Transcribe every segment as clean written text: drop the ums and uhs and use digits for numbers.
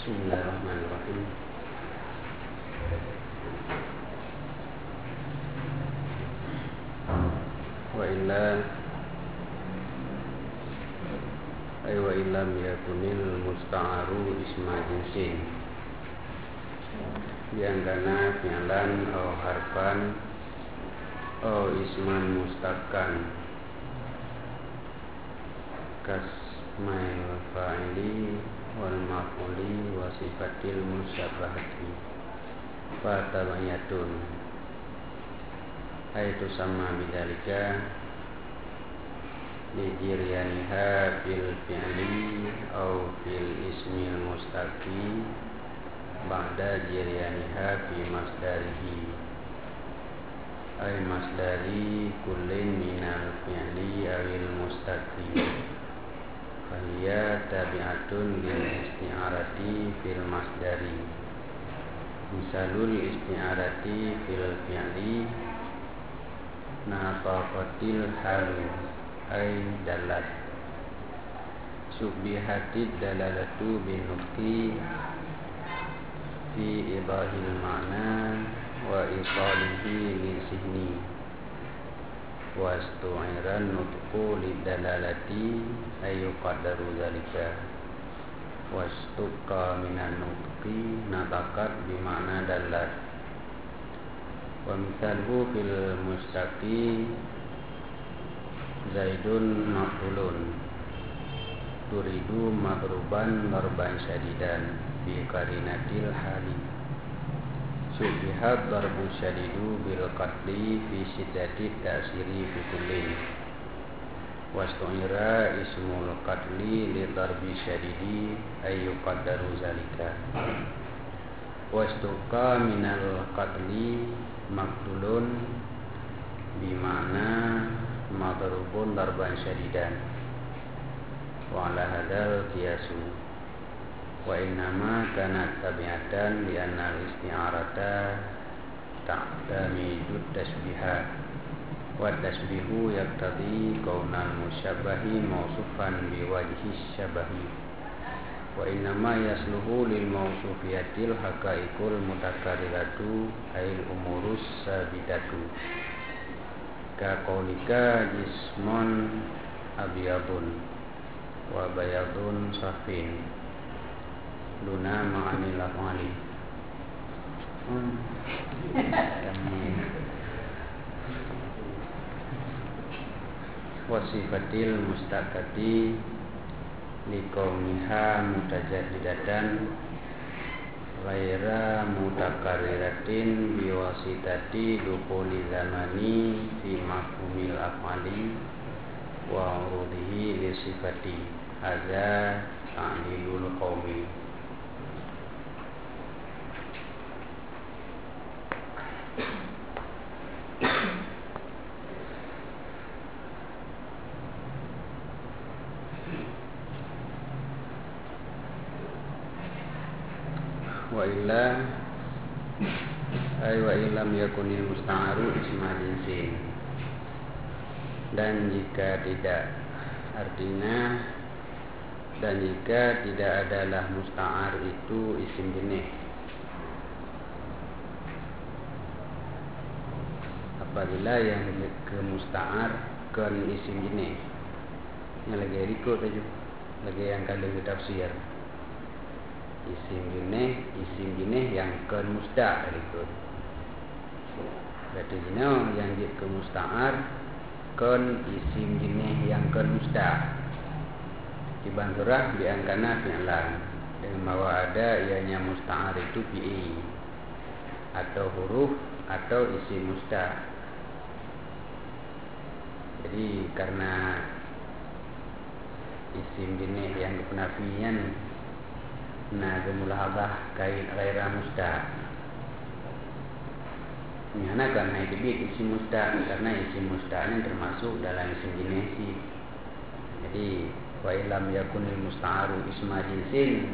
Bismillahirrahmanirrahim. Wa illam yakunil musta'aru isma jinsin biangkana fi'lan aw harfan aw isman mustaqan kasmail fa'ili wal maf'uli wa sifatil musyabahati fa tabayatun aitu sama bidzalika lijiryaniha fil fi'li aw fil ismil mustaqi ba'da jiryaniha fi masdarihi ay masdari kullin minal fi'li awil mustaqi fahiya tabi'atun lil isti'arati fil masdari. Misalul isti'arati fil fi'li nafaqatil halu ay dalat subbihatid dalalatu binukti fi idahil ma'na wa isalihi lisihni wastu'iran nutqu lidalalati ayyuqaddaru zalika wastuqa minan nutqi natakat bima'na dalat wa misalhu fil mustaqi Zaidun maf'ulun turidu madruban darban syadidan bi qarinatil hali subihat darbu syadidu bil qatli fi syiddati ta'siri fi kullin wastu'ira ismul qatli li darbi syadidi ayyuqaddaru zalika wastuqa minal qatli maqtulun bimana madrubun darban syadidan wa ala hadal qiyasu wa innama kanat tabi'atan li anna al-isti'arata ta'tamidud tasbiha wa tasbihu yaqtadi kaunal musyabbahi mawsufan biwajhi syabahi wa innama yasluhu lil mawsufiyatil haqaiqul mutakarriratu ail umurus sabitatu ka qaulika jismon abiyadun wa bayadun safin duna ma'anil af'ali wasifatil mustaqati liqaumiha mutajadidatan ghaira mutakarriratin biwasitati dukhuli zamani fi mafhumil af'ali wa urudihi li sifati hadza ta'lilul qaumi. Wa illam yakunil musta'aru isma jinsin, dan jika tidak, artinya dan jika tidak adalah musta'ar itu isim jenis, apabila yang ke musta'ar kan isim jenis yang lagi ikut aja lagi yang kalau tafsir isim jenis yang ke musta'ar ikut berarti yang ke musta'ar kan isim jenis yang ke musta'ar dibanturah diangkana fi'lan dengan bahwa ada ianya musta'ar itu fi'i atau huruf atau isim musta'ar. Jadi karena isim jenis yang kepenafian nah gemulahah kait ghaira musta'ar nyana karena itu isim musta'ar karena isim musta'ar termasuk dalam isim jenis. Jadi wa illam yakunil musta'aru isma jinsin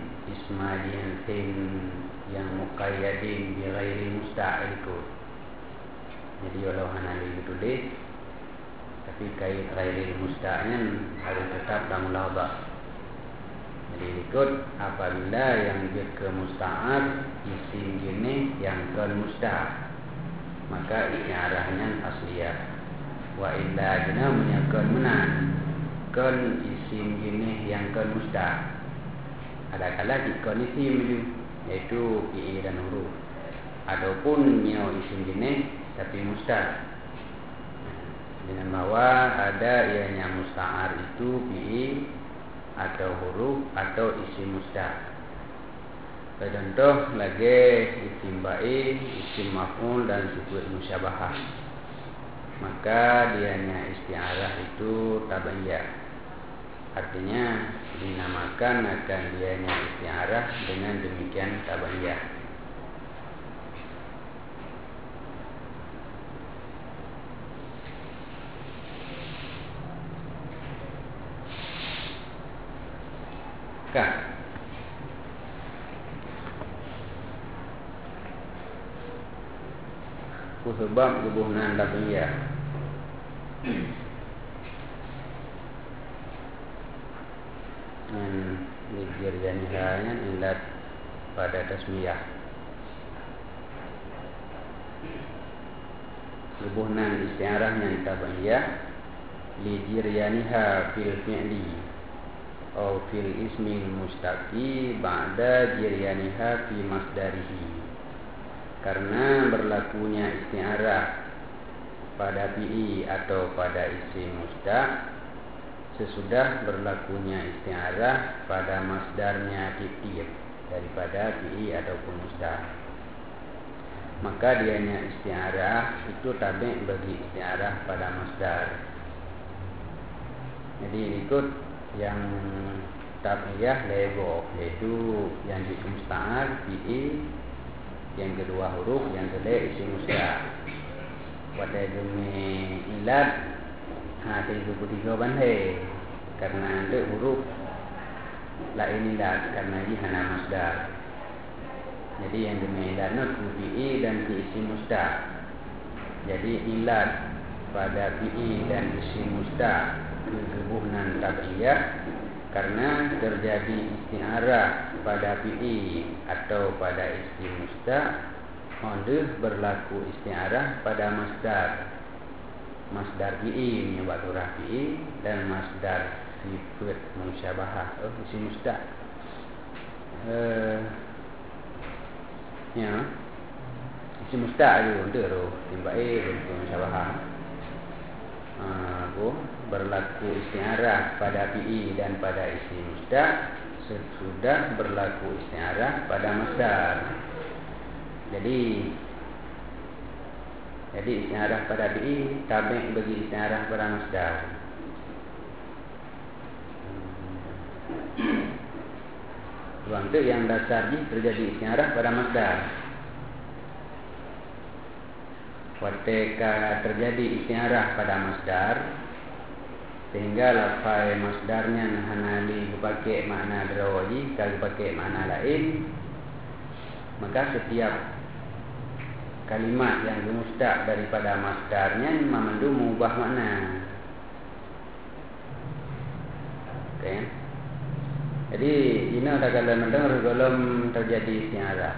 yang muqayyadin bi ghairi musta'ar itu. Jadi walau hana ditulis tapi kait ghairi musta'arnya harus tetap dalam mulahah. Jadi ikut apabila yang dia ke musta'ar isim jenis yang ke musta'ar, maka istiarahnya asliyah. Wa illa jena menyakun menan kan isim jenis yang ke musta'ar. Ada kala dikon isim itu, yaitu fi'il dan huruf. Adapun nyo isim jenis tapi musta'ar, dengan bahwa ada ianya musta'ar itu fi'il atau huruf atau isim musta'ar. Contoh lagi isim ba'i, isim maf'ul dan sifat musyabahah. Maka dianya isti'arah itu tabaiyah. Artinya dinamakan akan dianya isti'arah dengan demikian tabaiyah. Sebab kebunan tabaiyah dan dijadikannya ilat pada tasmiyah. Kebunan istiarah yang tabaiyah lijiryaniha fil fi'li atau fil ismi mustaqi ba'da jiryaniha fi masdarihi. Karena berlakunya istiarah pada fi'i atau pada isim mustaq sesudah berlakunya istiarah pada masdarnya titik daripada fi'i ataupun mustaq, maka dianya istiarah itu tabi' bagi istiarah pada masdar. Jadi ikut yang tabi'iyah lego, yaitu yang di musta'ar fi'i, yang kedua huruf, yang ketiga isim mustaq. Pada demi ilat tiga bandai karena ada huruf lain ilat karena ini hana masdar. Jadi yang demi ilat fi'i dan fi isim mustaq. Jadi ilat pada fi'i dan isim mustaq kebunan tabi'iyah karena terjadi isti'arah pada fi'i atau pada isim mustaq, maka berlaku isti'arah pada masdar fi'i menyebab huruf fi'i dan masdar sifat musyabahah isim mustaq. Ya, isim mustaq itu untuk timbai untuk musyabahah. Berlaku isti'arah pada fi'i dan pada isim mustaq sesudah berlaku isti'arah pada masdar. Jadi isti'arah pada fi'i tabi' bagi isti'arah pada masdar. Waktu yang dasarnya terjadi isti'arah pada masdar. Ketika terjadi isti'arah pada masdar sehingga lafaz masdarnya hanali dipakai makna darawi, kalau dipakai makna lain, maka setiap kalimat yang mustaq daripada masdarnya memandu mengubah makna. Okay. Jadi ini ada kalau mendengar belum terjadi isti'arah.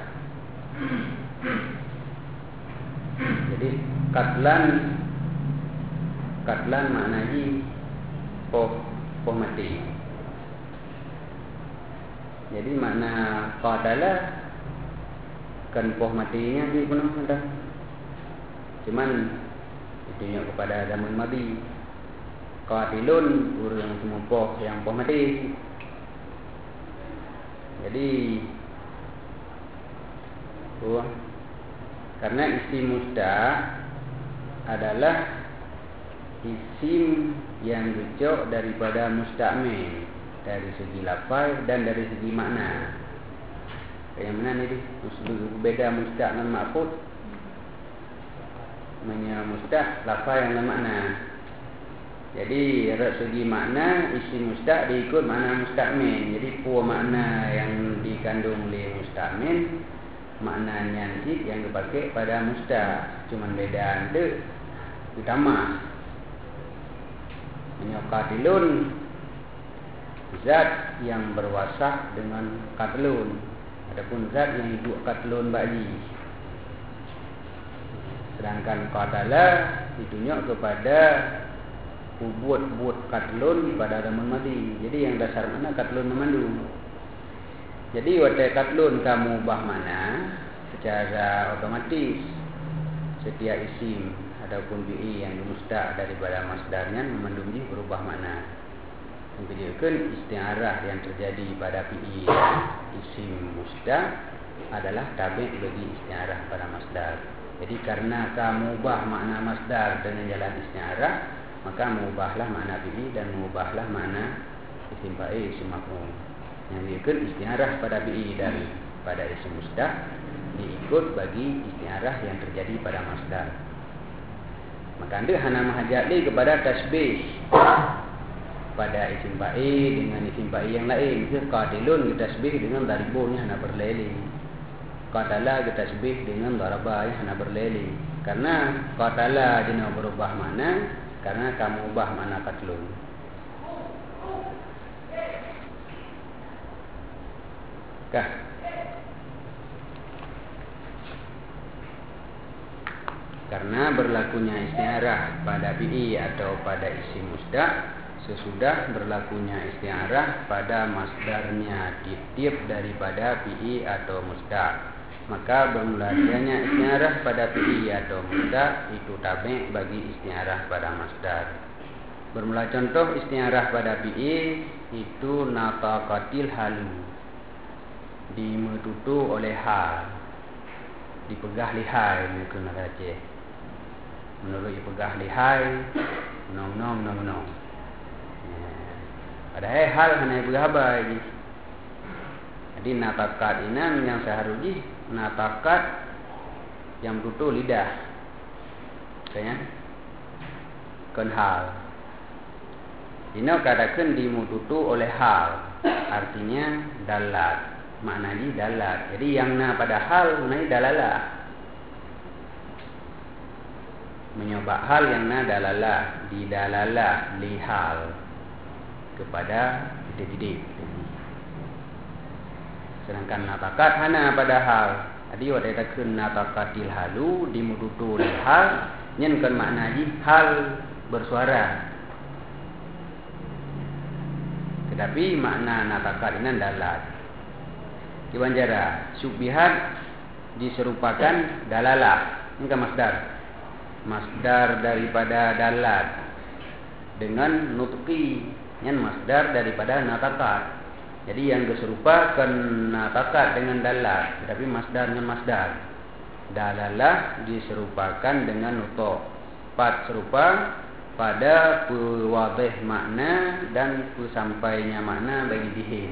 Jadi katlan maknanya poh mati. Jadi makna qatala kan poh matinya di penuh sudah. Cuman itu kepada zaman madi. Qatilun guru yang semua poh yang poh mati. Jadi karena isim mustaq adalah isim yang rujuk daripada musta'mil dari segi lafaz dan dari segi makna. Yang mana ni beda mustaq dan ma'qud. Mustaq lafaz yang makna. Jadi dari segi makna isim mustaq diikut makna musta'mil. Jadi dua makna yang dikandung oleh musta'mil, maknanya nanti yang dipakai pada mustaq, cuman beda ada utama. Qatilun zat yang berwasaf dengan katlun, adapun zat yang hidup katlun ba'di. Sedangkan qatala ditunjuk kepada buat katlun pada zaman madi. Jadi yang dasar mana katlun memandu. Jadi watai katlun kamu ubah mana secara otomatis setiap isim ataupun bi'i yang mustaq daripada masdarnya memandung ji berubah makna. Menunjukkan isti'arah yang terjadi pada fi'i isim mustaq adalah tabi' bagi isti'arah pada masdar. Jadi karena kamu ubah makna masdar dengan jalan isti'arah, maka mengubahlah makna fi'i dan mengubahlah makna isim fa'il, isim maf'ul. Yang menunjukkan isti'arah pada fi'i dan pada isim mustaq diikut bagi isti'arah yang terjadi pada masdar. Maka anda hana mahajali kepada tasbih pada isim fa'il dengan isim fa'il yang lain. Qatilun kita tasbih dengan daribunnya hana berleli. Qatala kita tasbih dengan darabah hana berleli. Karena qatala dina berubah mana? Karena kamu ubah mana qatlun. Kah? Karena berlakunya isti'arah pada fi'i atau pada isim mustaq sesudah berlakunya isti'arah pada masdarnya titip daripada fi'i atau mustaq, maka bermula adanya isti'arah pada fi'i atau mustaq itu tabi' bagi isti'arah pada masdar. Bermula contoh isti'arah pada fi'i itu nataqatil halu, dimetutu oleh hal, dipegah lihai mungkin nak Aceh. Menurut dipegah lihai, nom. Padahal hal hanya pegah habai. Jadi natakat ini yang seharusnya natakat yang tutup lidah. Kaya kan hal. Ini katakan dimututu oleh hal, artinya dalat. Maknanya dalat. Jadi yang na pada hal maknanya dalalah. Menyoba hal yang na dalalah, didalalah lihal kepada titik-titik. Sedangkan natakat hana pada hal. Jadi wadai takun natakatil halu dimututu lihal, nyenkan maknanya hal bersuara. Tetapi makna natakat ini dalat. Kiwanjara syubbihat diserupakan dalalah. Ini kan masdar. Masdar daripada dalat dengan nutqi, yang masdar daripada natakat. Jadi yang diserupakan natakat dengan dalat, tetapi masdarnya masdar. Dalalah diserupakan dengan nutq. Pat serupa pada pewadih makna dan pesampainya makna bagi dihin.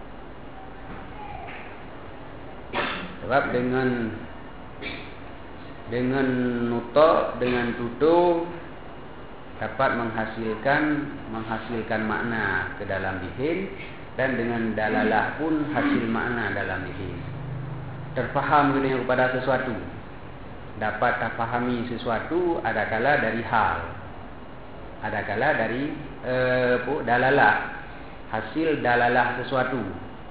Sebab dengan nutok, dengan tutu dapat menghasilkan makna ke dalam dihin, dan dengan dalalah pun hasil makna dalam dihin. Terfaham kepada sesuatu, dapat terfahami sesuatu adakala dari hal, adakala dari dalalah, hasil dalalah sesuatu,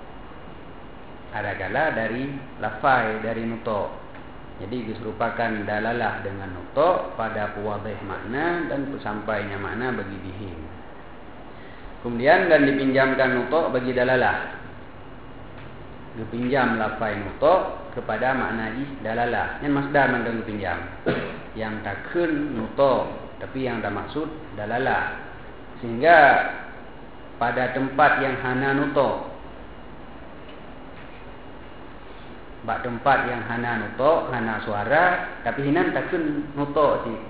adakala dari lafai, dari nutok. Jadi diserupakan dalalah dengan nutok pada pewadih makna dan pesampainya makna bagi dihin. Kemudian dan dipinjamkan nutok bagi dalalah. Dipinjam lafai nutok kepada makna dalalah. Yang masdar mandang dipinjam. Yang takun nutok, tapi yang tak maksud dalalah. Sehingga pada tempat yang hana nutok, bak tempat yang hana nutok, hana suara, tapi hinan takun nutok sih,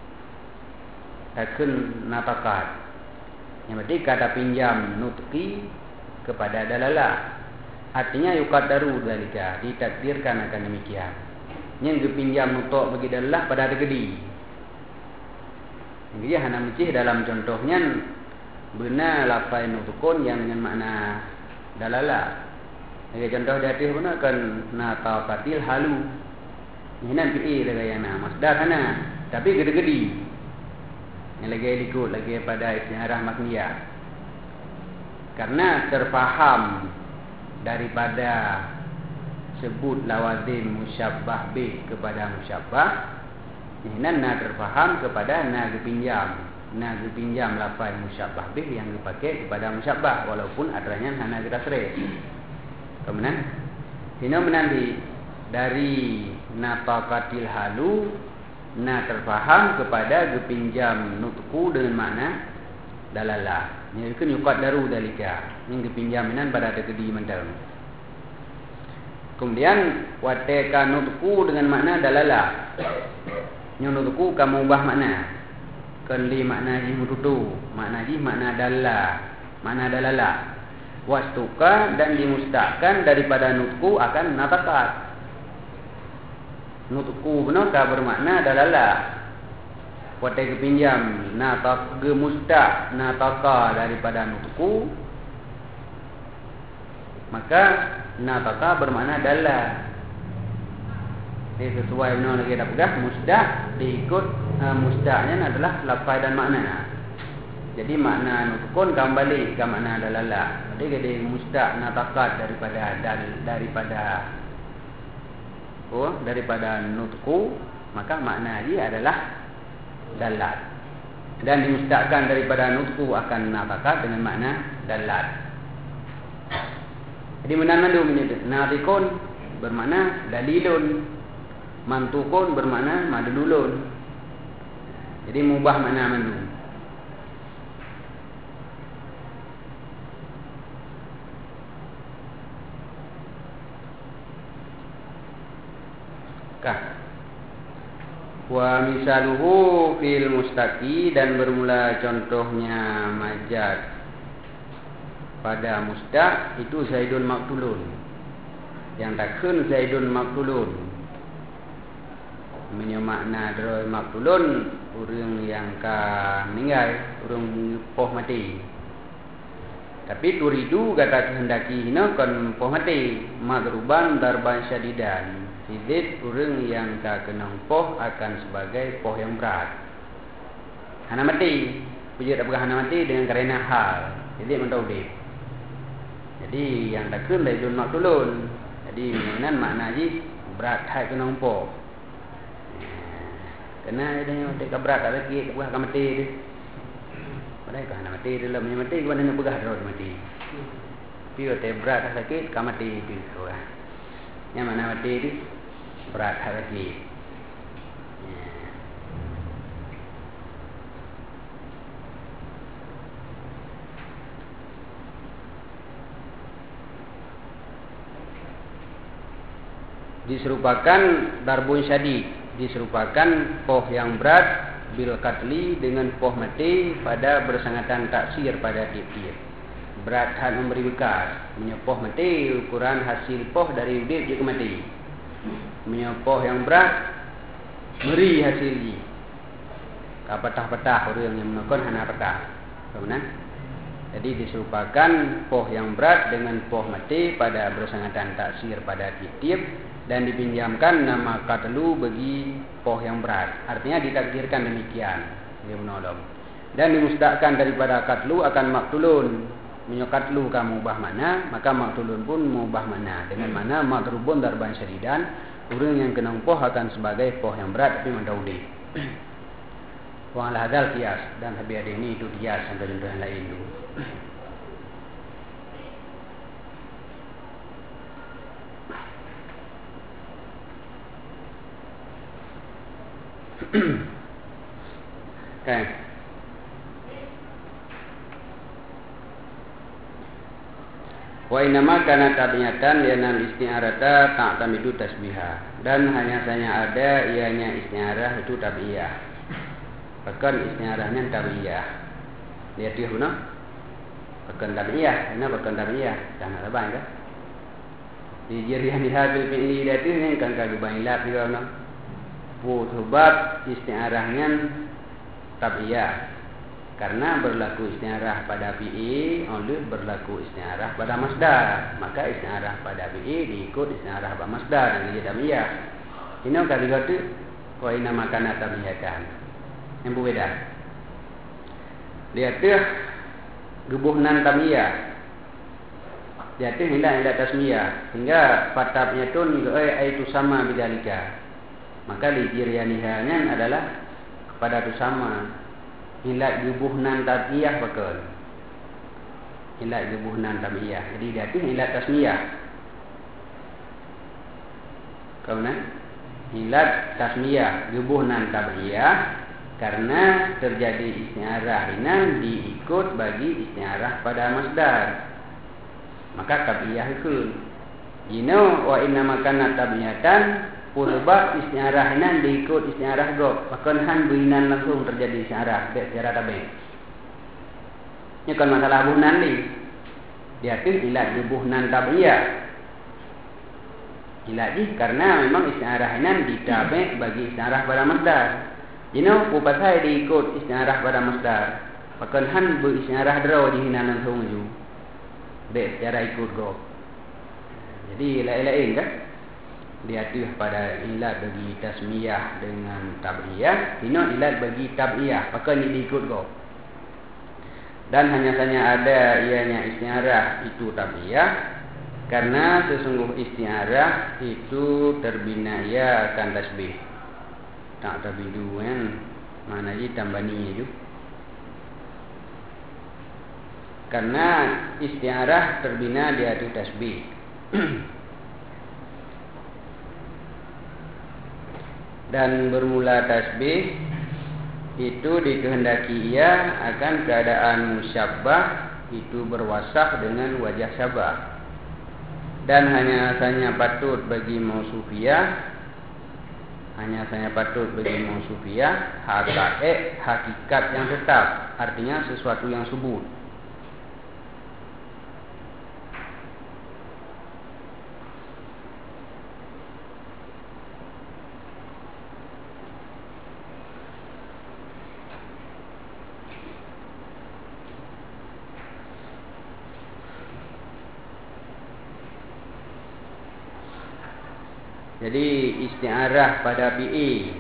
takun natakat. Yang berarti kata pinjam nutqi kepada dalalah. Artinya yukadaru dalika, ditakdirkan akan demikian. Yang dipinjam nutok bagi dalalah pada tegedi. Jadi hana mencih dalam contohnya benar lafai nutukun yang dengan makna dalalah. Contoh dari mana kan nataqatil halu. Ini nanti gayana masdar hana, tapi gede-gede. Yang lagi ikut lagi pada isti'arah makniyah. Karena terfaham daripada sebut lawazim musyabbah bih kepada musyabbah, ini terfaham kepada gepinjam. Gepinjam lafaz musyabbah bih yang dipakai kepada musyabbah walaupun adanya hana tasrif. Kemudian ini menanti dari nataqatil halu terfaham kepada gepinjam nutku dengan makna dalalah. Ini kan yuqaddaru dalika. Ini gepinjam pada tekedi mental. Kemudian wateka nutku dengan makna dalalah. Nutku kamu ubah makna. Kan li makna ji mututu, makna ji makna dalalah. Wastuka dan dimustahkan daripada nutku akan natakat. Nutku benar bermakna dalalah. Wateka pinjam natak gemustah nataka daripada nutku, maka nataka bermakna dalalah. Ini sesuai benar lagi dah pegang musdah diikut mustahnya adalah lafaz dan makna. Jadi makna nutkun kembali ke makna dalalah. Jadi musdah natakat daripada nutku, maka makna dia adalah dalat. Dan dimustahkan daripada nutku akan natakat dengan makna dalat. Jadi menandu natikun bermakna dalilun, mantukun bermakna madlulun. Jadi mubah makna mandu. Wa misaluhu fil mustaqi, dan bermula contohnya majaz pada mustaq itu Zaidun maktulun. Yang takun Zaidun maktulun. Makna dari maktulun orang yang meninggal, orang poh mati. Tapi turidu kata kehendaki hina kan poh mati, madruban darban syadidan. Sidit orang yang kena poh akan sebagai poh yang berat. Hana mati, puja tak hana mati dengan kerana hal. Jadi mentaudik. Jadi yang takun Zaidun maktulun. Jadi makna ji berat hai kena poh. Kena dia tak berat tak lagi, tak akan mati dia. Padahal kan nak mati dalam mati ke mana nak pegah terus mati. Dia tak berat tak sakit, kan mati itu orang. Yang mana mati dia berat tak lagi. Diserupakan darbun syadid, diserupakan poh yang berat bil qatli dengan poh mati pada bersangatan taksir pada tiap-tiap. Berat hal memberi bekas, menyepoh mati ukuran hasil poh dari hidup je ke mati. Menyepoh yang berat meri hasil ji. Kapatah-patah orang yang menakon hana patah. Kemudian jadi diserupakan poh yang berat dengan poh mati pada bersangatan taksir pada tiap-tiap. Dan dipinjamkan nama katlu bagi poh yang berat. Artinya ditakdirkan demikian. Dia menolong. Dan dimustahkan daripada katlu akan maktulun. Menyokatlu kamu ubah mana, maka maktulun pun mengubah mana. Dengan mana matrubun darban syadidan, orang yang kena poh akan sebagai poh yang berat tapi mendaudi. Wa ala hadzal qiyas, dan habis ada ini itu qiyas sampai contoh yang lain itu. Okay. Wa inama kana tabiatan lianal isti'arata ta'tamidu tasbiha. Dan hanya saja ada ianya isti'arah itu tabi'iyah. Bahkan isti'arahnya tabi'iyah. Lihat dia guna. Bahkan tabi'iyah, ini bahkan tabi'iyah. Jangan lebay kan? Di jirihan dihabil fi'li dati ni kan kagubailak juga guna. Sebab isti'arahnya tabi'iyah. Karena berlaku isti'arah pada fi'il, oleh berlaku isti'arah pada masdar. Maka isti'arah pada fi'il diikut isti'arah pada masdar dan jadi tabi'iyah. Ini kali kata wa inna makana tabi'iyatan. Yang berbeda. Lihat tu gebuhnan tabi'iyah. Dia tu hendak tasmiyah. Hingga fatabnya tu itu sama bidalika. Maka lijiryanihannya adalah kepada tu sama. Hendak jubuhnan tabiyah bakal. Hendak jubuhnan tabiyah. Jadi dia tu hendak tasmiyah. Kauna hilad tasmiyah jubuhnan tabiyah karena terjadi isti'arah inan diikut bagi isti'arah pada masdar. Maka tabiyah itu jino wa inna makana tabiyatan purba isti'arah inan diikut isti'arah go bahkan han buinan langsung terjadi isti'arah secara tabi. Ini kan masalah buhnan ni. Dia tu hilad jubuhnan tabiyah. Ilaji karena memang isti'arah inan ditabe bagi isti'arah pada masdar. Jino upasai diikut isti'arah pada masdar. Bahkan han beristi'arah draw jihinan langsung ju. Be secara ikut go. Jadi lain-lain kan? Dia tu pada ilat bagi tasmiyah dengan tabiyah, jino ilat bagi tabiyah, bahkan ini diikut go. Dan hanya saja ada ianya isti'arah itu tabiyah. Karena sesungguh isti'arah itu terbina ia akan tasbih. Tak tabidu kan. Mana je tambani itu. Karena isti'arah terbina dia itu tasbih. Dan bermula tasbih itu dikehendaki ia akan keadaan musyabbah itu berwasaf dengan wajah syabah. Dan hanya saja patut bagi mausufiyah, hakikat yang tetap, artinya sesuatu yang subut. Jadi isti'arah pada PA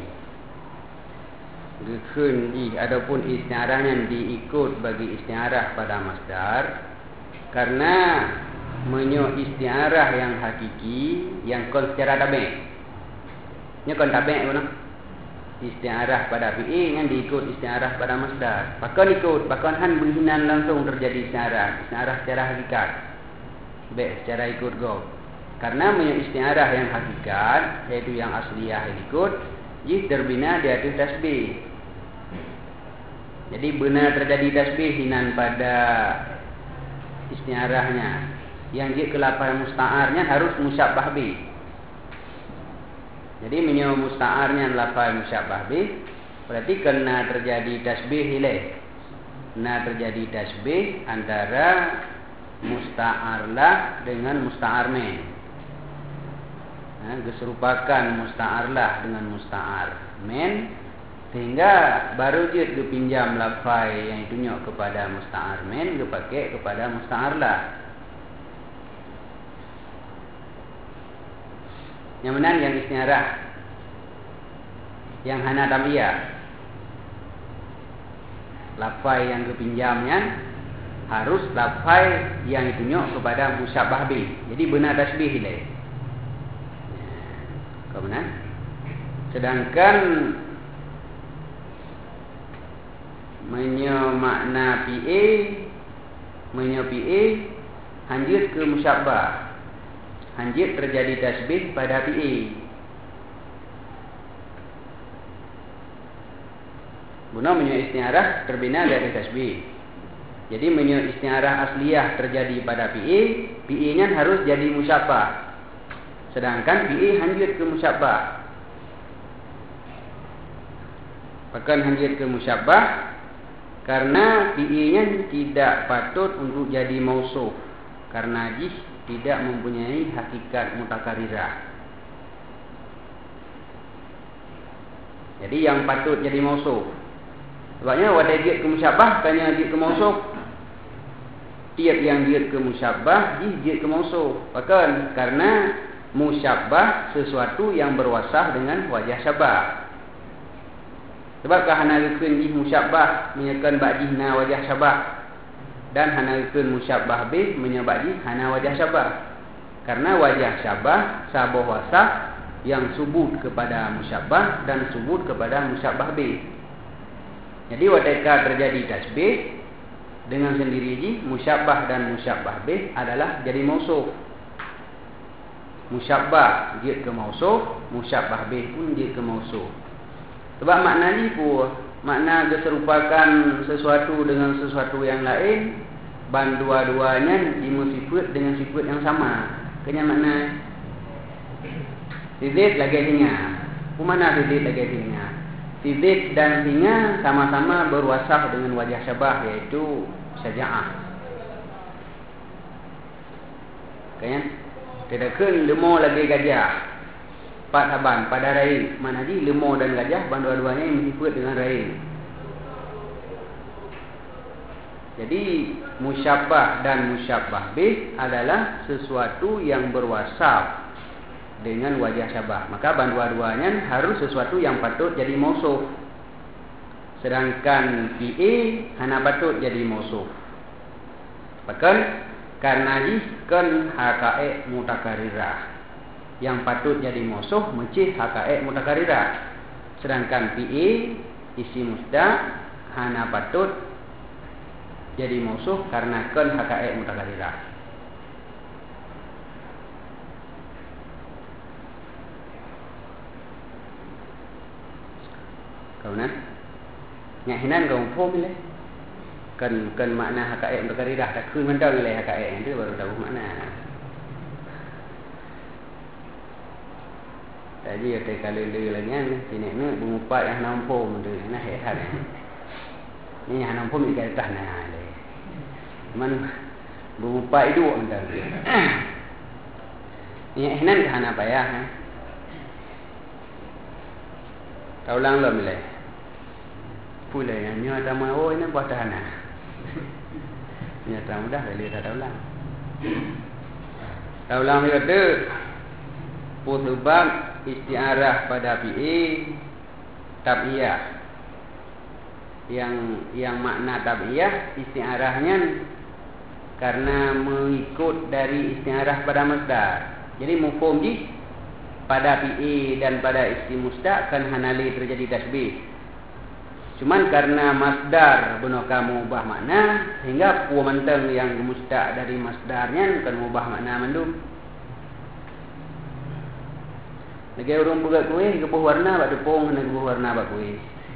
adapun isti'arah yang diikut bagi isti'arah pada masdar karena menyo isti'arah yang hakiki yang kon secara tabi'. Nya kon tabi' mana? Isti'arah pada PA yang diikut isti'arah pada masdar. Bahkan han berhinan langsung terjadi isti'arah secara hakikat. Secara ikut go. Karena punya isti'arah yang hakikat, yaitu yang asliyah yang ikut, ia terbina di atas tasbih. Jadi benar terjadi tasbih hinan pada isti'arahnya. Yang dia kelapan musta'arnya harus musyabbah bih. Jadi punya musta'arnya lapan musyabbah bih, berarti kena terjadi tasbih hileh. Kena terjadi tasbih antara musta'arlah dengan musta'armen. Keserupakan musta'arlah dengan musta'ar men sehingga baru dia dipinjam lafai yang ditunjuk kepada musta'ar men dipakai kepada musta'arlah. Yang mana yang isti'arah yang hana tamiyah lafai yang dipinjamnya harus lafai yang ditunjuk kepada musyabbah bih. Jadi benar tasbih ni. Kemudian sedangkan makna PA hanjit ke musyabbah, hanjit terjadi tasbih pada PA. Guna isti'arah terbina dari tasbih. Jadi isti'arah asliyah terjadi pada PA nya harus jadi musyabbah. Sedangkan PA hanjit ke musyabbah. Bahkan hanjit ke musyabbah karena PA-nya tidak patut untuk jadi mausuf. Karena jis tidak mempunyai hakikat mutakarirah. Jadi yang patut jadi mausuf. Sebabnya wadah jit ke musyabbah tanya jit ke mausuf. Tiap yang jit ke musyabbah jit ke mausuf. Bahkan karena musyabbah sesuatu yang berwasaf dengan wajah syabah. Sebab kerana rukun musyabbah menyekan ba'dihna wajah syabah. dan hanakeun musyabbah bih menyebabkan hana wajah syabah. Karena wajah syabah sabah wasaf yang subut kepada musyabbah dan subut kepada musyabbah bih. Jadi ketika terjadi tasbih dengan sendiri musyabbah dan musyabbah bih adalah jadi mausuf. Musyabbah dia ke mausuf, musyabbah bih pun dia ke mausuf. Sebab makna ni pun makna keserupakan sesuatu dengan sesuatu yang lain, ban dua-duanya dimsifat dengan sifat yang sama. Kena makna Sidit lagi singa. Mana sidit lagi singa? Sidit dan singa sama-sama berwasaf dengan wajah syabah, yaitu syaja'ah. Kayaknya tidak kun lemah lagi gajah. Pak saban pada rai. Mana di lemah dan gajah ban dua-duanya yang disebut dengan rai. Jadi musyabbah dan musyabbah bih adalah sesuatu yang berwasaf dengan wajah syabah. Maka ban dua-duanya harus sesuatu yang patut jadi mausuf. Sedangkan PA hana patut jadi mausuf. Bahkan karena jiskan hakae mutakarirah. Yang patut jadi mausuf mesti hakae mutakarirah. Sedangkan PA isim mustaq hana patut jadi mausuf karena kan hakae mutakarirah. Kau nak? Nyak hinan kau pun le. Kan makna hakae mutakarirah tak kun mentang le hakae itu baru tahu makna. Tadi ada kalau lagi sini ni bungupat yang nampu tu nah hehat ni yang nampu ni kat atas nah le. Man bungupat itu entah. Ni hinan kan apa ya? Tahu lang lom le. Pula yang nyo ada mau oh ini buat tanah. Ni tahu dah kali dah tahu lang. Tahu lang dia tu sebab istiarah pada fi'il tab'iyah. Yang makna tab'iyah istiarahnya karena mengikut dari istiarah pada masdar. Jadi mufhum ji pada fi'il dan pada isim mustaq kan hanali terjadi tasbih. Cuman karena masdar benar kamu ubah makna sehingga pu mentang yang mustaq dari masdarnya kan ubah makna mandum. Lagi orang buat kuih kebuh warna bak tepung kena kebuh warna bak kuih.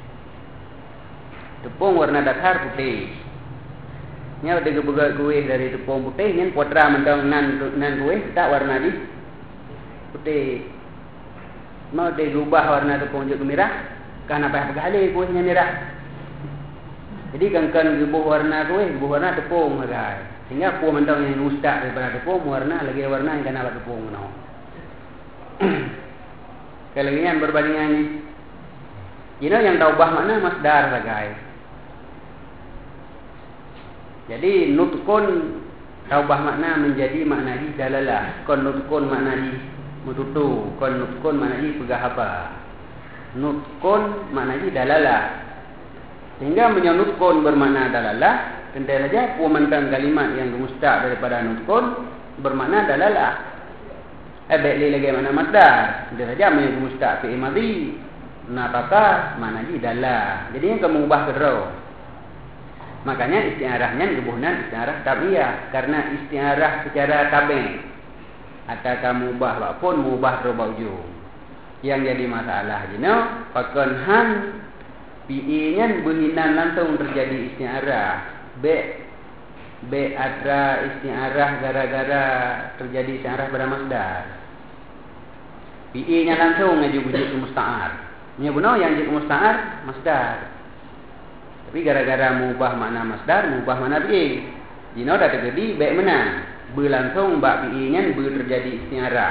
Tepung warna dasar putih. Nya ada kebuat kuih dari tepung putih nyen potra mentang nan kuih tak warna di putih. Mau diubah warna tepung jadi merah, kan apa pegale kuihnya merah. Jadi kan kebuh warna kuih, kebuh warna tepung agak. Sehingga pu mentang yang mustaq daripada tepung warna lagi warna yang kena bak tepung no. Kalian berbandingan ni. Yang taubah makna masdar sagai. Jadi nutkun taubah makna menjadi makna di dalalah. Kon nutkun makna di mututu. Kon nutkun makna di pegahaba. Nutkun makna di dalalah. Sehingga menyonutkun bermakna dalalah. Kendai saja pumankan kalimat yang mustaq daripada nutkun bermakna dalalah. Baik lagi mana masdar. Dia saja menjadi mustaq fi'il madhi. Nataka mana ji dalah. Jadi yang kamu ubah kedua. Makanya istiarahnya kebunan istiarah tabiah karena istiarah secara tabi. Atau kamu ubah pun mengubah kedua ujung. Yang jadi masalah jino pakon han fi'ilnya berhinan langsung terjadi istiarah. B atra istiarah gara-gara terjadi istiarah pada masdar. PE nya langsung ngaju bujuk musta'ar. Nya benar yang jadi musta'ar masdar. Tapi gara-gara mengubah makna masdar, mengubah makna PE. Jino dah terjadi baik mana? Berlangsung bab PE nya terjadi istiarah.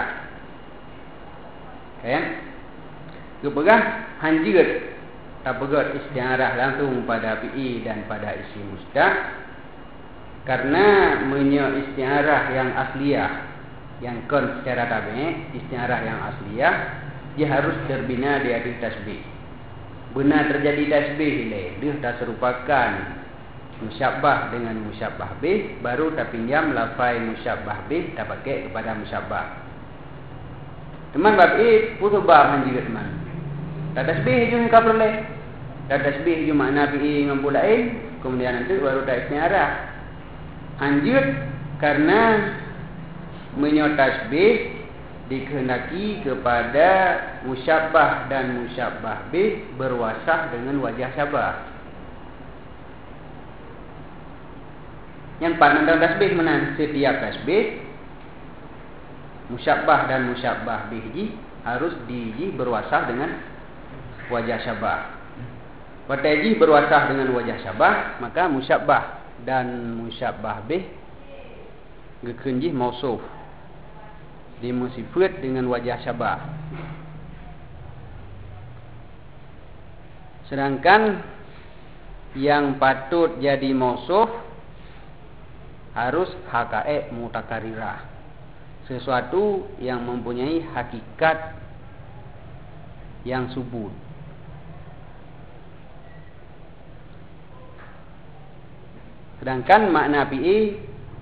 Kan? Kepegah hanjir tak pegat istiarah langsung pada PE dan pada isim mustaq. Karena istiarah yang asliyah yang kon secara tabi, istiarah yang asliyah dia harus terbina di atas tasbih. Benar terjadi tasbih dia dah serupakan musyabbah dengan musyabbah bih, baru tak pinjam lafai musyabbah bih tak pakai kepada musyabbah. Teman bab it putu bab hanji teman. Tak tasbih je ka perle. Tak tasbih je makna pi ngambulain, kemudian nanti baru tak istiarah. Hanjut karena menyot tasbih dikehendaki kepada musyabbah dan musyabbah bih berwasah dengan wajah syabah. Yang pandang tasbih menan setiap tasbih musyabbah dan musyabbah bih harus berwasah dengan wajah syabah. Wataji berwasah dengan wajah syabah, maka musyabbah dan musyabbah bih gekenji mausuf dimusifat dengan wajah syabah. Sedangkan yang patut jadi mausuf harus hakae mutakarirah, sesuatu yang mempunyai hakikat yang subut. Sedangkan makna PE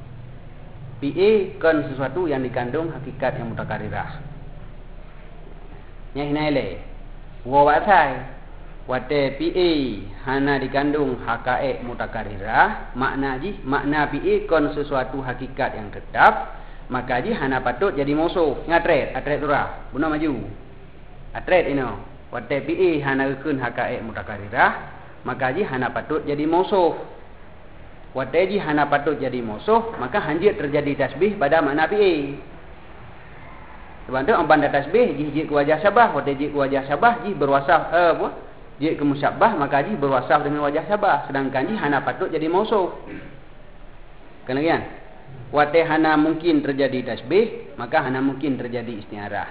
kan sesuatu yang dikandung hakikat yang mutakarirah. Yang hinaile wa watai wate PE hana dikandung hakae mutakarirah, makna PE kan sesuatu hakikat yang tetap, maka hana patut jadi musuh. Ngatret turah guna maju atret ino wate PE hana keun hakae mutakarirah, maka hana patut jadi musuh. Wataji hana patut jadi musuh, maka hanjit terjadi tasbih pada makna PE. Sebantu amban tasbih ji ke wajah syabah, wataji ke wajah syabah ji berwasaf ji ke musyabbah, maka ji berwasaf dengan wajah syabah, sedangkan ji hana patut jadi musuh. Kemudian wate hana mungkin terjadi tasbih, maka hana mungkin terjadi istiarah.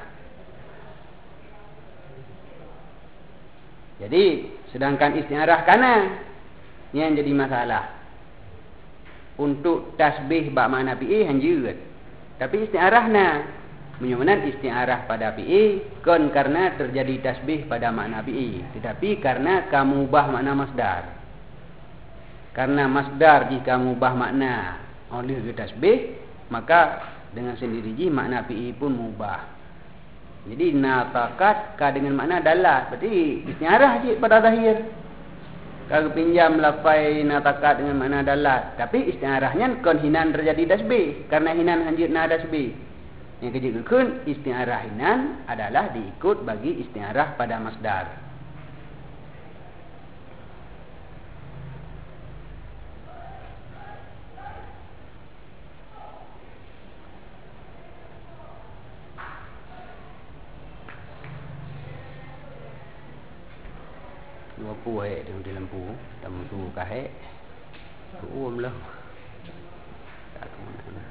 Jadi sedangkan istiarah kana yang jadi masalah. Untuk tasbih bak makna PE hanjut. Tapi istiarahna menyunan istiarah pada PE kon karena terjadi tasbih pada makna PE, tetapi karena kamu ubah makna masdar. Karena masdar jika mengubah makna oleh tasbih, maka dengan sendiri makna PE pun mubah. Jadi natakat ka dengan makna dalat, berarti istiarah je pada zahir. Kalau pinjam lafai natakat dengan makna dalat, tapi istiarahnya kon hinan terjadi tasbih, karena hinan hanjit na tasbih. Yang kejadian istiarah hinan adalah diikut bagi istiarah pada masdar. Dua puai di lampu, tamu tu kahek, tu lah. Tak kemana.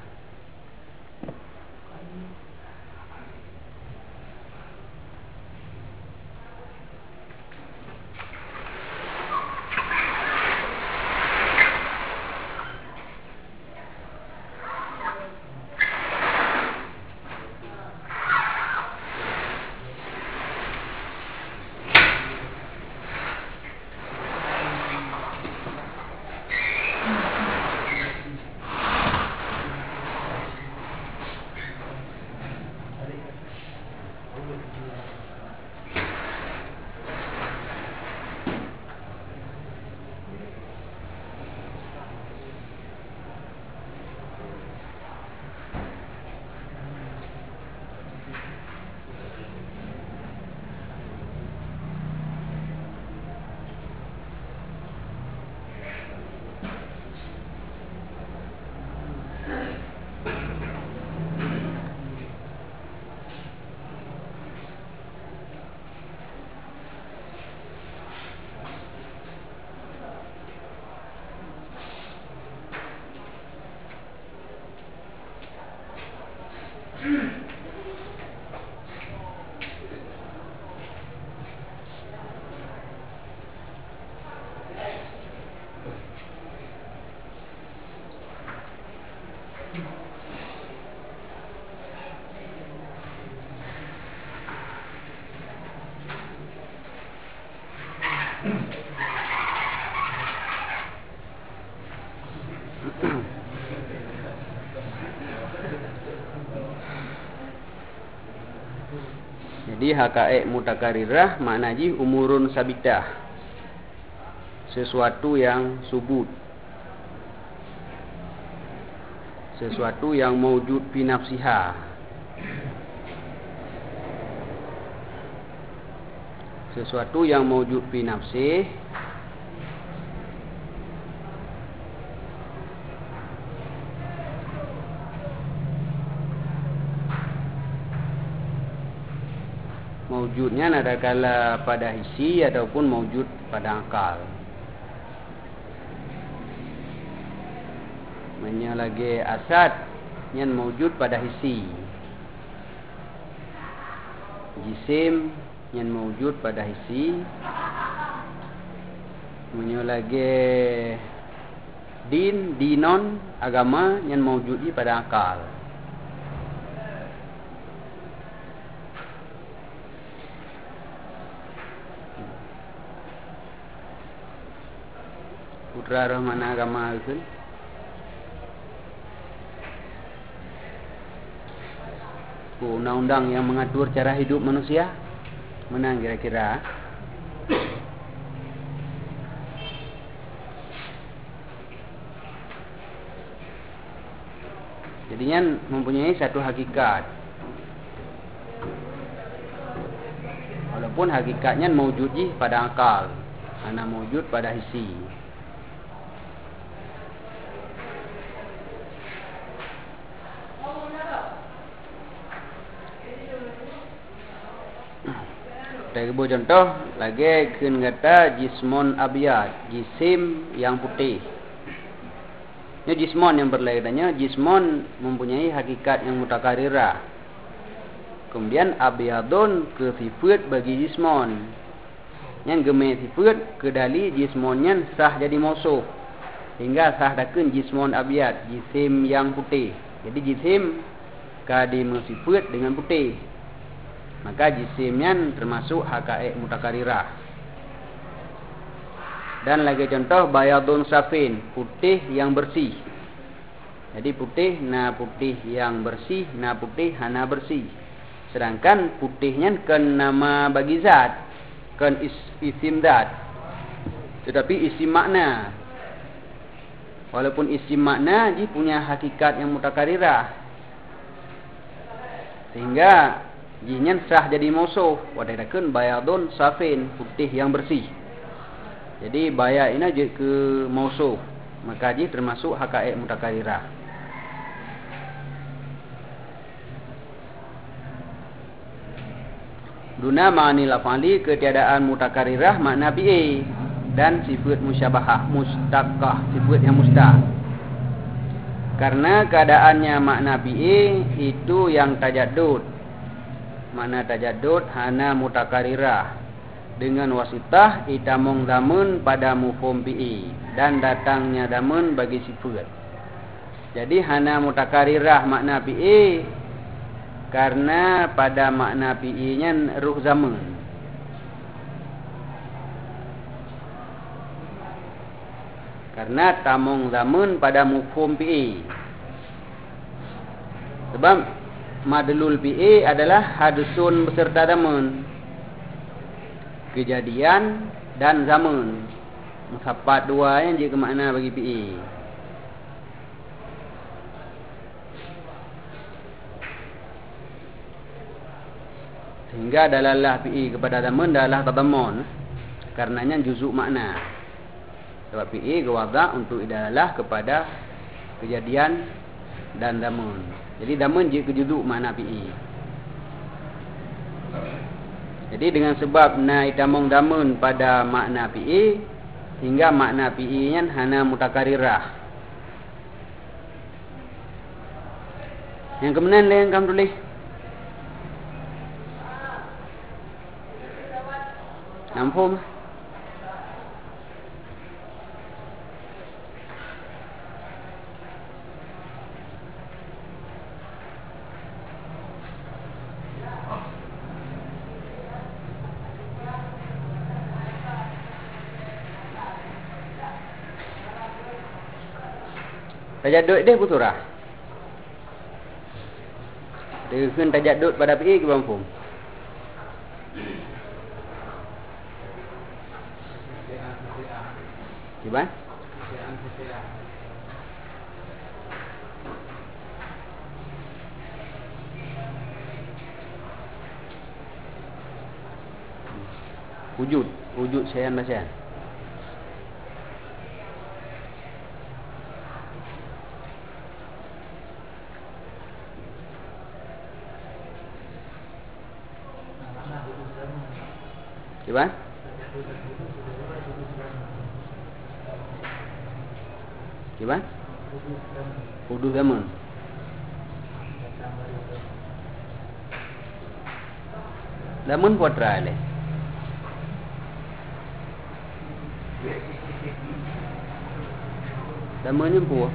Jadi haqaiq mutakarirah maknanya umurun sabitah, sesuatu yang subut, sesuatu yang mawjud fi nafsiha, sesuatu yang mawjud fi nafsih, mawjudnya nadakala pada hisi ataupun mawjud pada akal. Menyalagi asad yang mawjud pada hisi, jisim yang mawjud pada hisi, menyalagi dinon agama yang mawjud pada akal. Putra Rahman agama itu undang-undang yang mengatur cara hidup manusia, mana kira-kira? Jadinya mempunyai satu hakikat, walaupun hakikatnya mawjud pada akal, mana mawjud pada hisi. Sebagai contoh lagi kun kata jismon abiyat, jisim yang putih. Ini jismon yang berlairannya, jismon mempunyai hakikat yang mutakarirah. Kemudian abiyadun ke sifat bagi jismon. Yang gemai sifat ke dali jismonnya sah jadi mausuh. Hingga sah dakun jismon abiyat, jisim yang putih. Jadi jisim kadim sifat dengan putih. Maka jisimnya termasuk haqaiq mutakarirah. Dan lagi contoh bayadun safin, putih yang bersih. Jadi putih na putih yang bersih, na putih hana bersih. Sedangkan putihnya kan nama bagi zat, kan isim zat. Tetapi isim makna. Walaupun isim makna dia punya hakikat yang mutakarirah. Sehingga jinyan sah jadi mausuh, wadadakeun bayadun safin, putih yang bersih. Jadi baya ini je ke mausuh, maka dia termasuk haqaiq mutakarirah. Duna ma'ani lafali, ketiadaan mutakarirah makna bi'i, dan sifat musyabahah, mustaqah, sifat yang mustaq. Karena keadaannya makna bi'i itu yang tajaddud. Mana tajaddud hana mutakarirah dengan wasitah itamong damun pada mufhum bi'i, dan datangnya damun bagi sifat. Jadi hana mutakarirah makna bi'i karena pada makna bi'i nya ruh zaman. Karena tamong damun pada mufhum bi'i. Sebab madlul bi'i adalah hadsun beserta zaman, kejadian dan zaman. Musapat dua yang jadi makna bagi bi'i. Sehingga dalalah bi'i kepada zaman adalah tadamun, karenanya juzuk makna. Sebab bi'i kewada untuk idalalah kepada kejadian dan zaman. Jadi damun je kejuduk makna bi'i. Jadi dengan sebab na itamong damun pada makna bi'i, hingga makna bi'i nya hana mutakarirah. Yang kemudian yang kamu tulis. Nampak? Tajaddud dia puturah. Dia kan tajaddud pada PI ke bangfum. Gimana? Wujud saya baca. Gimana? Gimana? Hudud zaman. Zaman putra le. Zaman ni puah.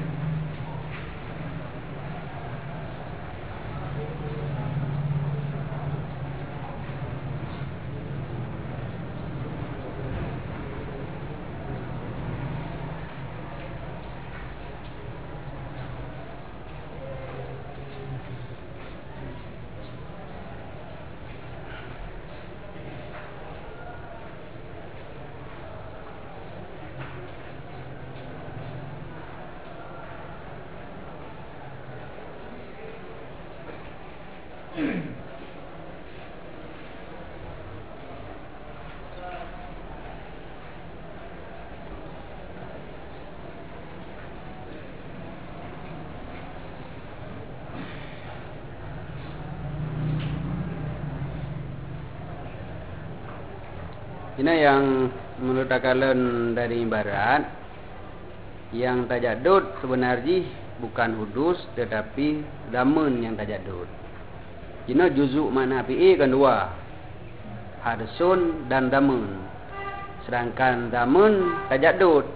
Ini yang menurut akalan dari barat, yang tajadud sebenarnya bukan hudus tetapi damun yang tajadud. Ini juzuk makna fi'i kan dua, hadsun dan damun. Sedangkan damun tajadud,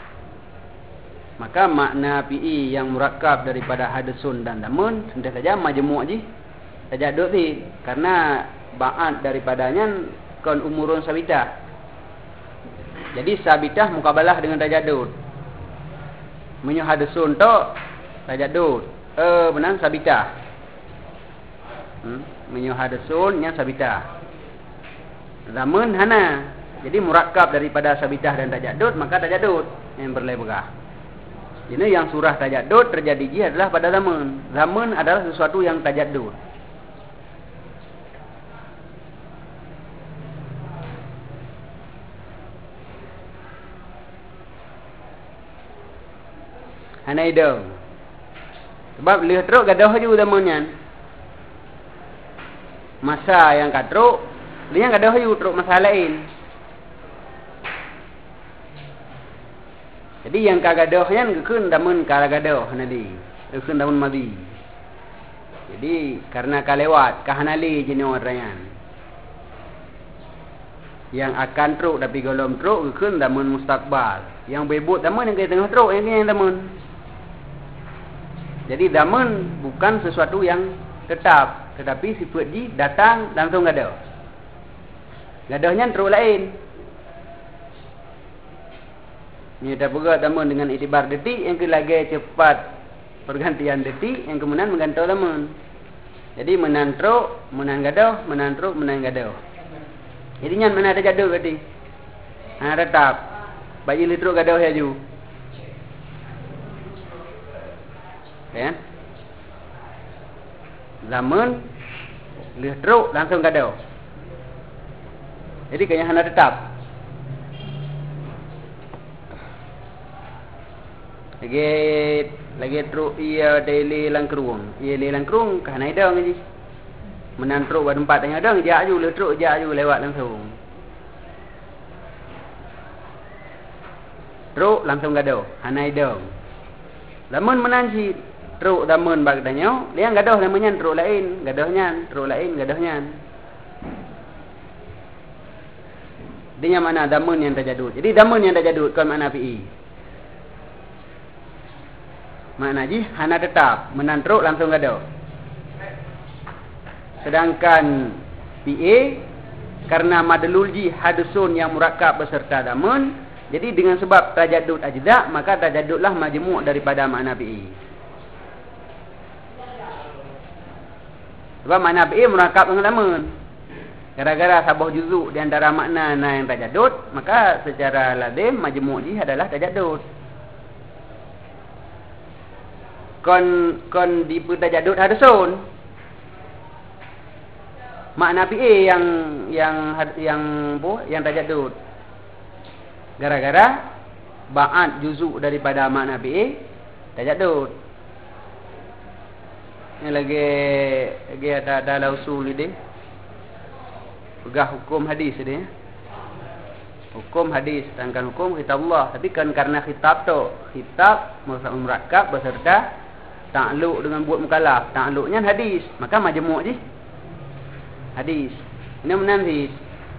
maka makna fi'i yang murakkab daripada hadsun dan damun tentu saja majmu' je tajadud ni, karena ba'ad daripadanya kon umurun sabitah. Jadi sabitah mukabalah dengan tajadud. Menyu hadsun tu tajadud. Benar sabitah. Menyu hadsun yang sabitah. Zaman hana. Jadi murakkab daripada sabitah dan tajadud, maka tajadud yang berlebegah. Ini yang surah tajadud terjadi adalah pada zaman. Zaman adalah sesuatu yang tajadud. Hanai dong. Sebab lihat teruk gadah je zamannya. Masa yang katruk, dia gadah je teruk masa lain. Jadi yang kagadahnya keun zaman kalagadah nadi. Keun zaman madi. Jadi karena kalewat kahanali jenis orang yang akan truk tapi golom truk keun zaman mustaqbal. Yang bebut zaman yang ke tengah truk yang zaman. Jadi zaman bukan sesuatu yang tetap, tetapi sifat ji datang langsung gadah. Gadahnya teruk lain. Ni dah bergerak zaman dengan itibar detik, yang lagi cepat pergantian detik, yang kemudian menggantau zaman. Jadi menan truk, menan gadah, menan truk, menan gadah. Jadi nyan mana ada gadah berarti? Tetap. Bagi litruk gadah haju. Ya. Zaman litruk langsung gadah. Jadi kayaknya hana tetap. Lagi truk ia daily langkrung. Ia daily langkrung kan ada ngaji. Menan truk pada tempat yang ada dia aju litruk dia aju lewat langsung. Truk langsung gadah. Hana ada. Lamun menan si truk damun bagdanya, dia gadah namanya truk lain, gadahnya, truk lain, gadahnya. Dia mana damun yang tajadud. Jadi damun yang tajadud kan makna fi'i. Makna ji hana tetap, menan truk langsung gadah. Sedangkan fi'i karena madlul ji hadsun yang murakkab beserta damun, jadi dengan sebab tajadud ajza, maka tajadudlah majmu' daripada makna fi'i. Sebab makna fi'i murakkab dengan damun. Gara-gara sabah juzuk di antara makna yang tajadud, maka secara lazim majmu' ji adalah tajadud. Kon di tajadud hadsun. Makna PA yang tajadud. Gara-gara ba'at juzuk daripada makna PA tajadud. Ini lagi ada usul dia. Pegah hukum hadis dia. Hukum hadis, sedangkan hukum kitab Allah. Tapi kan karena kitab murakkab beserta ta'alluq dengan buat mukallaf. Ta'alluqnya hadis, maka majmu' je hadis. Ini menanhis.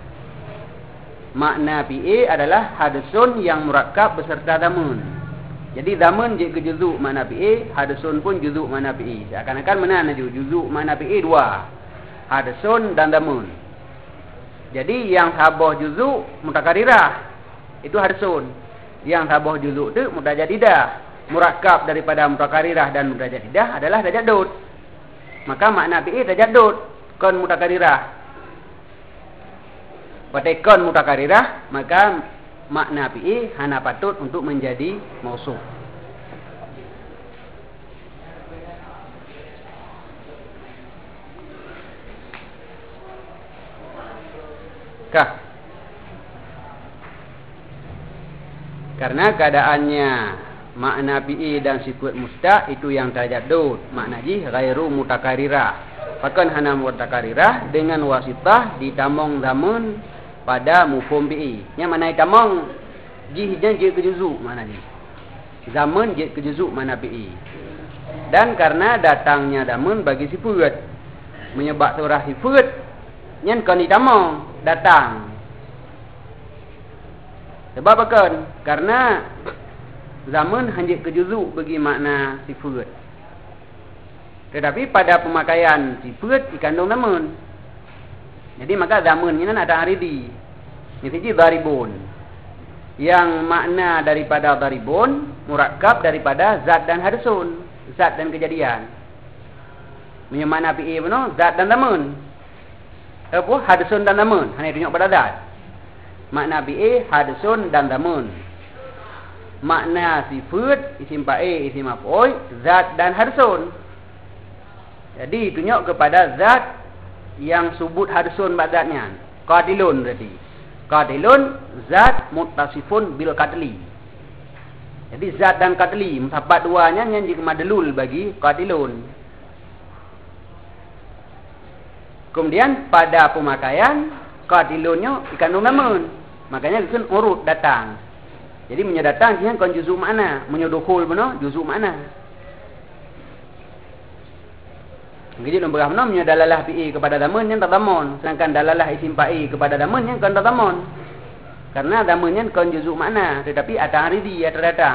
Makna PA adalah hadsun yang murakkab beserta damun. Jadi damun je ke juzuk makna PA, hadsun pun juzuk makna PA. Seakan-akan mana juzuk makna PA dua. Hadsun dan damun. Jadi yang sabah juzuk mutakarirah itu hadsun. Yang sabah juzuk tu mutajadidah. Murakkab daripada mutakarirah dan mutajadidah adalah tajadud. Maka makna PA tajadud kon mutakarirah. Patekon mutakarirah, maka makna PA hana patut untuk menjadi mausuf. Kah? Karena keadaannya makna PA dan sifat mustaq itu yang tajadud, makna ji ghairu mutakarirah. Bahkan hana mutakarirah dengan wasitah ditamong zaman pada mufhum PA. Yang mana ditamong ji ke juzuk makna ji. Zaman je ke juzuk makna PA. Dan karena datangnya zaman bagi sifat menyebab surah sifat nyen kon ditamong datang. Sebab apa? Karena zaman hanya ke juzuk bagi makna sifat. Tetapi pada pemakaian sifat dikandung zaman. Jadi maka zaman ini ada aridi. Ini daribun. Yang makna daripada daribun murakkab daripada zat dan hadsun, zat dan kejadian. Mana PA benar? Zat dan zaman. Apa? Hadsun dan zaman. Hanya tunjuk pada zat. Makna PA hadsun dan zaman. Makna sifat isim fa'il, isim maf'ul, zat dan hadsun. Jadi tunjuk kepada zat yang subut hadsun badatnya. Qatilun berarti. Qatilun zat muttasifun bil qatli. Jadi zat dan qatli musabat duanya yang jadi madlul bagi qatilun. Kemudian pada pemakaian qatilunnya dikandung namun. Makanya itu urut datang. Jadi menyedatang dia kon juzuk mana? Menyudukhul benar juzuk mana? Jadi dalam berah namanya dalalah PA kepada daman yang tak daman. Sedangkan dalalah isim fa'il kepada daman yang kan tak daman. Karena daman yang kan juzuk makna. Tetapi ada aridi, ada datang.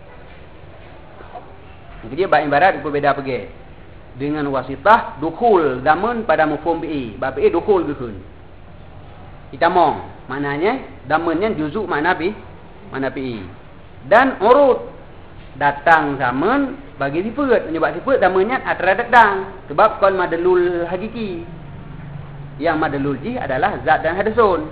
Jadi dia ibarat berbeda pergi. Dengan wasitah dukhul daman pada mufhum PA. Bab PA dukhul gitu. Itamong. Maknanya daman yang juzuk makna PA. Dan urut datang zaman bagi sifat. Menyebab sifat namanya atara datang. Sebab kon madlul hakiki. Yang madlul ji adalah zat dan hadsun.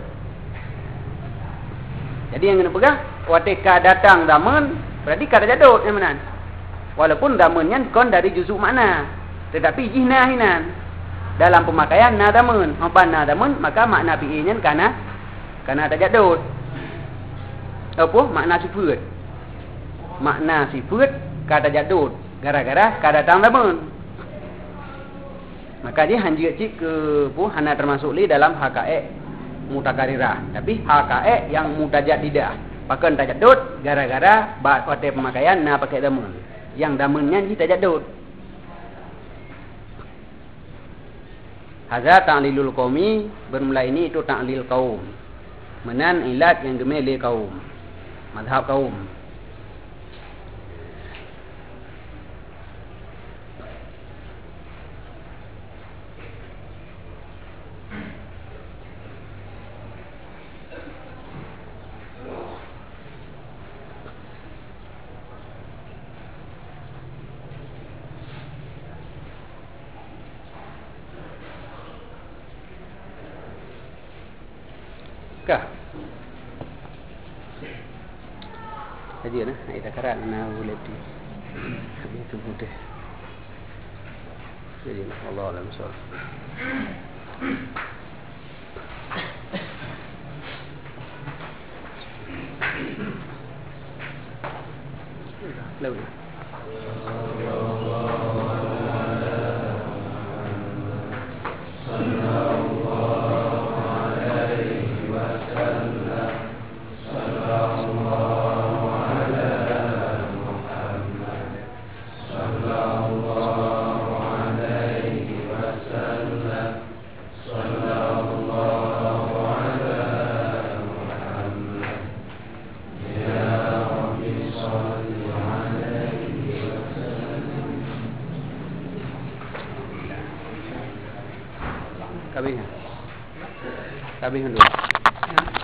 Jadi yang kena pegang watika datang zaman berarti kada jadut yang mana. Walaupun zamannya kon dari juzuk makna. Tetapi jihna hinan. Dalam pemakaian na daman. Apa na daman maka makna PA-nya kana tajadud. Apa? Makna sifat. Makna sifat kada jadud gara-gara kada datang daman. Maka dia hanjir cik ke hana termasuk li dalam hakaik mutakarirah. Tapi hakaik yang mutajad tidak. Pakai tajadud gara-gara pada pemakaian na pakai daman. Yang damannya ji tajadud. Hadza ta'lilul qaumi, bermula ini itu ta'lil kaum. Menan ilat yang gemeli kaum. Mazhab kaum. Kah? Aja nah, ita karan na boleh di. Habis itu mudah. Jadi Allah alam soal. Lalu. Kabin dulu.